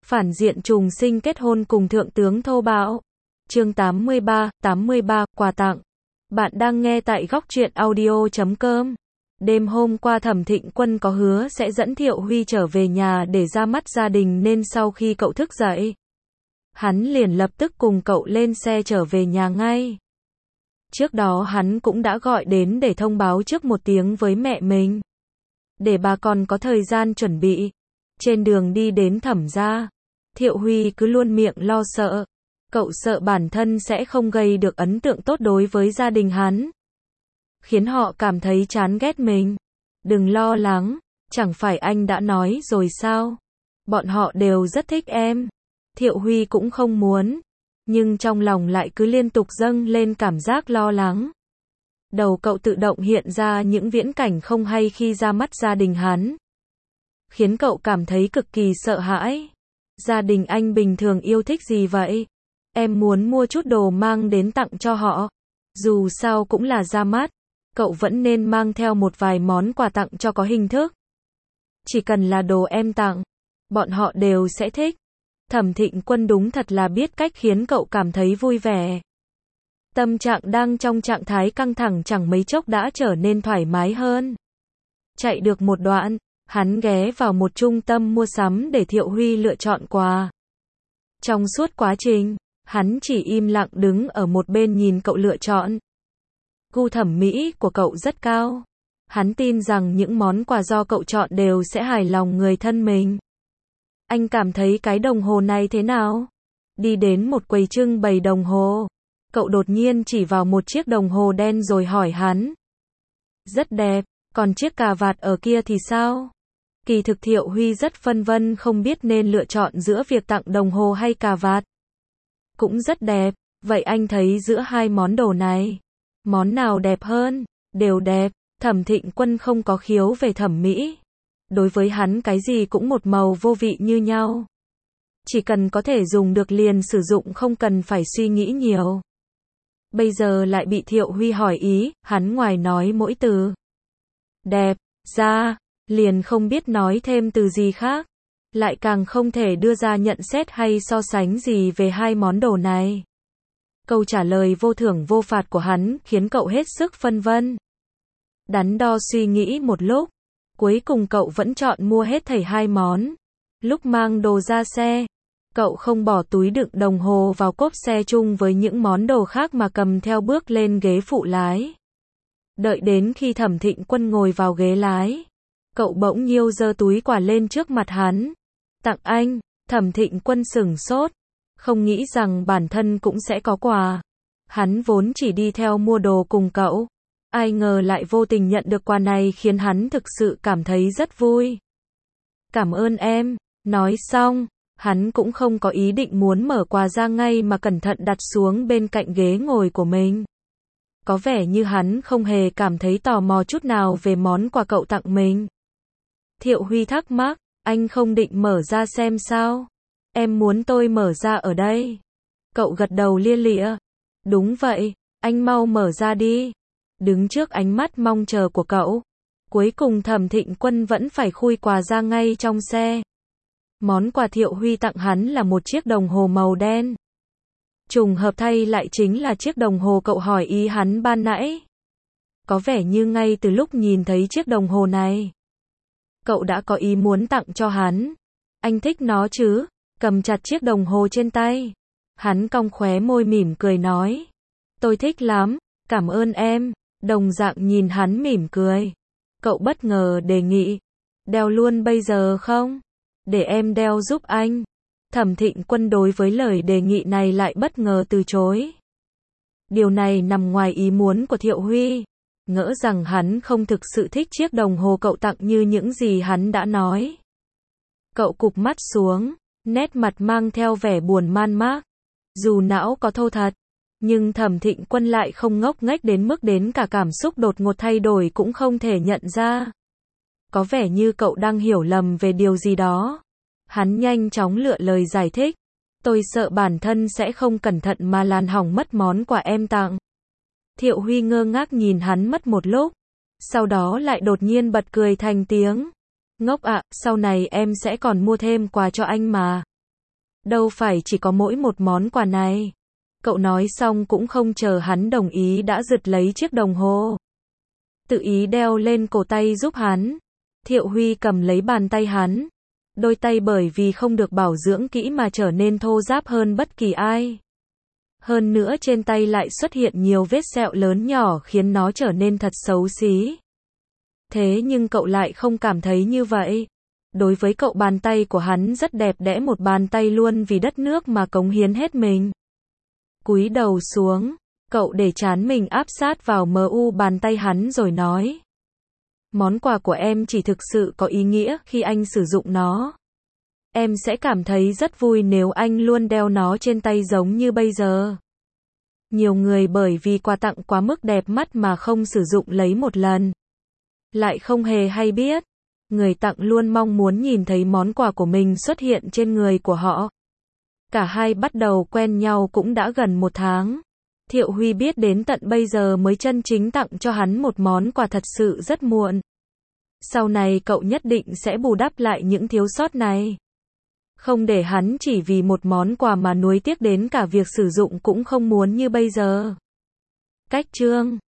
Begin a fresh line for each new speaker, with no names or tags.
Phản diện trùng sinh kết hôn cùng thượng tướng thô bạo. Chương 83, quà tặng. Bạn đang nghe tại góc truyện audio.com. Đêm hôm qua Thẩm Thịnh Quân có hứa sẽ dẫn Thiệu Huy trở về nhà để ra mắt gia đình nên sau khi cậu thức dậy, hắn liền lập tức cùng cậu lên xe trở về nhà ngay. Trước đó hắn cũng đã gọi đến để thông báo trước một tiếng với mẹ mình, để bà còn có thời gian chuẩn bị. Trên đường đi đến Thẩm gia, Thiệu Huy cứ luôn miệng lo sợ. Cậu sợ bản thân sẽ không gây được ấn tượng tốt đối với gia đình hắn, khiến họ cảm thấy chán ghét mình. Đừng lo lắng, chẳng phải anh đã nói rồi sao? Bọn họ đều rất thích em. Thiệu Huy cũng không muốn, nhưng trong lòng lại cứ liên tục dâng lên cảm giác lo lắng. Đầu cậu tự động hiện ra những viễn cảnh không hay khi ra mắt gia đình hắn, khiến cậu cảm thấy cực kỳ sợ hãi. Gia đình anh bình thường yêu thích gì vậy? Em muốn mua chút đồ mang đến tặng cho họ. Dù sao cũng là ra mắt, cậu vẫn nên mang theo một vài món quà tặng cho có hình thức. Chỉ cần là đồ em tặng, bọn họ đều sẽ thích. Thẩm Thịnh Quân đúng thật là biết cách khiến cậu cảm thấy vui vẻ. Tâm trạng đang trong trạng thái căng thẳng chẳng mấy chốc đã trở nên thoải mái hơn. Chạy được một đoạn, hắn ghé vào một trung tâm mua sắm để Thiệu Huy lựa chọn quà. Trong suốt quá trình, hắn chỉ im lặng đứng ở một bên nhìn cậu lựa chọn. Gu thẩm mỹ của cậu rất cao. Hắn tin rằng những món quà do cậu chọn đều sẽ hài lòng người thân mình. Anh cảm thấy cái đồng hồ này thế nào? Đi đến một quầy trưng bày đồng hồ, cậu đột nhiên chỉ vào một chiếc đồng hồ đen rồi hỏi hắn. Rất đẹp, còn chiếc cà vạt ở kia thì sao? Kỳ thực Thiệu Huy rất phân vân không biết nên lựa chọn giữa việc tặng đồng hồ hay cà vạt. Cũng rất đẹp, vậy anh thấy giữa hai món đồ này, món nào đẹp hơn? Đều đẹp. Thẩm Thịnh Quân không có khiếu về thẩm mỹ. Đối với hắn cái gì cũng một màu vô vị như nhau. Chỉ cần có thể dùng được liền sử dụng, không cần phải suy nghĩ nhiều. Bây giờ lại bị Thiệu Huy hỏi ý, hắn ngoài nói mỗi từ đẹp ra, liền không biết nói thêm từ gì khác. Lại càng không thể đưa ra nhận xét hay so sánh gì về hai món đồ này. Câu trả lời vô thưởng vô phạt của hắn khiến cậu hết sức phân vân. Đắn đo suy nghĩ một lúc, cuối cùng cậu vẫn chọn mua hết thảy hai món. Lúc mang đồ ra xe, cậu không bỏ túi đựng đồng hồ vào cốp xe chung với những món đồ khác mà cầm theo bước lên ghế phụ lái. Đợi đến khi Thẩm Thịnh Quân ngồi vào ghế lái, cậu bỗng nhiêu giơ túi quà lên trước mặt hắn. Tặng anh. Thẩm Thịnh Quân sửng sốt, không nghĩ rằng bản thân cũng sẽ có quà. Hắn vốn chỉ đi theo mua đồ cùng cậu, ai ngờ lại vô tình nhận được quà này khiến hắn thực sự cảm thấy rất vui. Cảm ơn em. Nói xong, hắn cũng không có ý định muốn mở quà ra ngay mà cẩn thận đặt xuống bên cạnh ghế ngồi của mình. Có vẻ như hắn không hề cảm thấy tò mò chút nào về món quà cậu tặng mình. Thiệu Huy thắc mắc, anh không định mở ra xem sao? Em muốn tôi mở ra ở đây? Cậu gật đầu lia lịa. Đúng vậy, anh mau mở ra đi. Đứng trước ánh mắt mong chờ của cậu, cuối cùng Thẩm Thịnh Quân vẫn phải khui quà ra ngay trong xe. Món quà Thiệu Huy tặng hắn là một chiếc đồng hồ màu đen. Trùng hợp thay lại chính là chiếc đồng hồ cậu hỏi ý hắn ban nãy. Có vẻ như ngay từ lúc nhìn thấy chiếc đồng hồ này, cậu đã có ý muốn tặng cho hắn. Anh thích nó chứ? Cầm chặt chiếc đồng hồ trên tay, hắn cong khóe môi mỉm cười nói. Tôi thích lắm, cảm ơn em. Đồng dạng nhìn hắn mỉm cười, cậu bất ngờ đề nghị. Đeo luôn bây giờ không? Để em đeo giúp anh. Thẩm Thịnh Quân đối với lời đề nghị này lại bất ngờ từ chối. Điều này nằm ngoài ý muốn của Thiệu Huy. Ngỡ rằng hắn không thực sự thích chiếc đồng hồ cậu tặng như những gì hắn đã nói. Cậu cụp mắt xuống, nét mặt mang theo vẻ buồn man mác. Dù não có thô thật, nhưng Thẩm Thịnh Quân lại không ngốc nghếch đến mức đến cả cảm xúc đột ngột thay đổi cũng không thể nhận ra. Có vẻ như cậu đang hiểu lầm về điều gì đó. Hắn nhanh chóng lựa lời giải thích. Tôi sợ bản thân sẽ không cẩn thận mà làm hỏng mất món quà em tặng. Thiệu Huy ngơ ngác nhìn hắn mất một lúc, sau đó lại đột nhiên bật cười thành tiếng. Ngốc ạ, sau này em sẽ còn mua thêm quà cho anh mà. Đâu phải chỉ có mỗi một món quà này. Cậu nói xong cũng không chờ hắn đồng ý đã giật lấy chiếc đồng hồ. Tự ý đeo lên cổ tay giúp hắn. Thiệu Huy cầm lấy bàn tay hắn. Đôi tay bởi vì không được bảo dưỡng kỹ mà trở nên thô ráp hơn bất kỳ ai. Hơn nữa trên tay lại xuất hiện nhiều vết sẹo lớn nhỏ khiến nó trở nên thật xấu xí. Thế nhưng cậu lại không cảm thấy như vậy. Đối với cậu bàn tay của hắn rất đẹp đẽ, một bàn tay luôn vì đất nước mà cống hiến hết mình. Cúi đầu xuống, cậu để trán mình áp sát vào bàn tay hắn rồi nói. Món quà của em chỉ thực sự có ý nghĩa khi anh sử dụng nó. Em sẽ cảm thấy rất vui nếu anh luôn đeo nó trên tay giống như bây giờ. Nhiều người bởi vì quà tặng quá mức đẹp mắt mà không sử dụng lấy một lần. Lại không hề hay biết. Người tặng luôn mong muốn nhìn thấy món quà của mình xuất hiện trên người của họ. Cả hai bắt đầu quen nhau cũng đã gần 1 tháng. Thiệu Huy biết đến tận bây giờ mới chân chính tặng cho hắn một món quà thật sự rất muộn. Sau này cậu nhất định sẽ bù đắp lại những thiếu sót này. Không để hắn chỉ vì một món quà mà nuối tiếc đến cả việc sử dụng cũng không muốn như bây giờ. Cách chương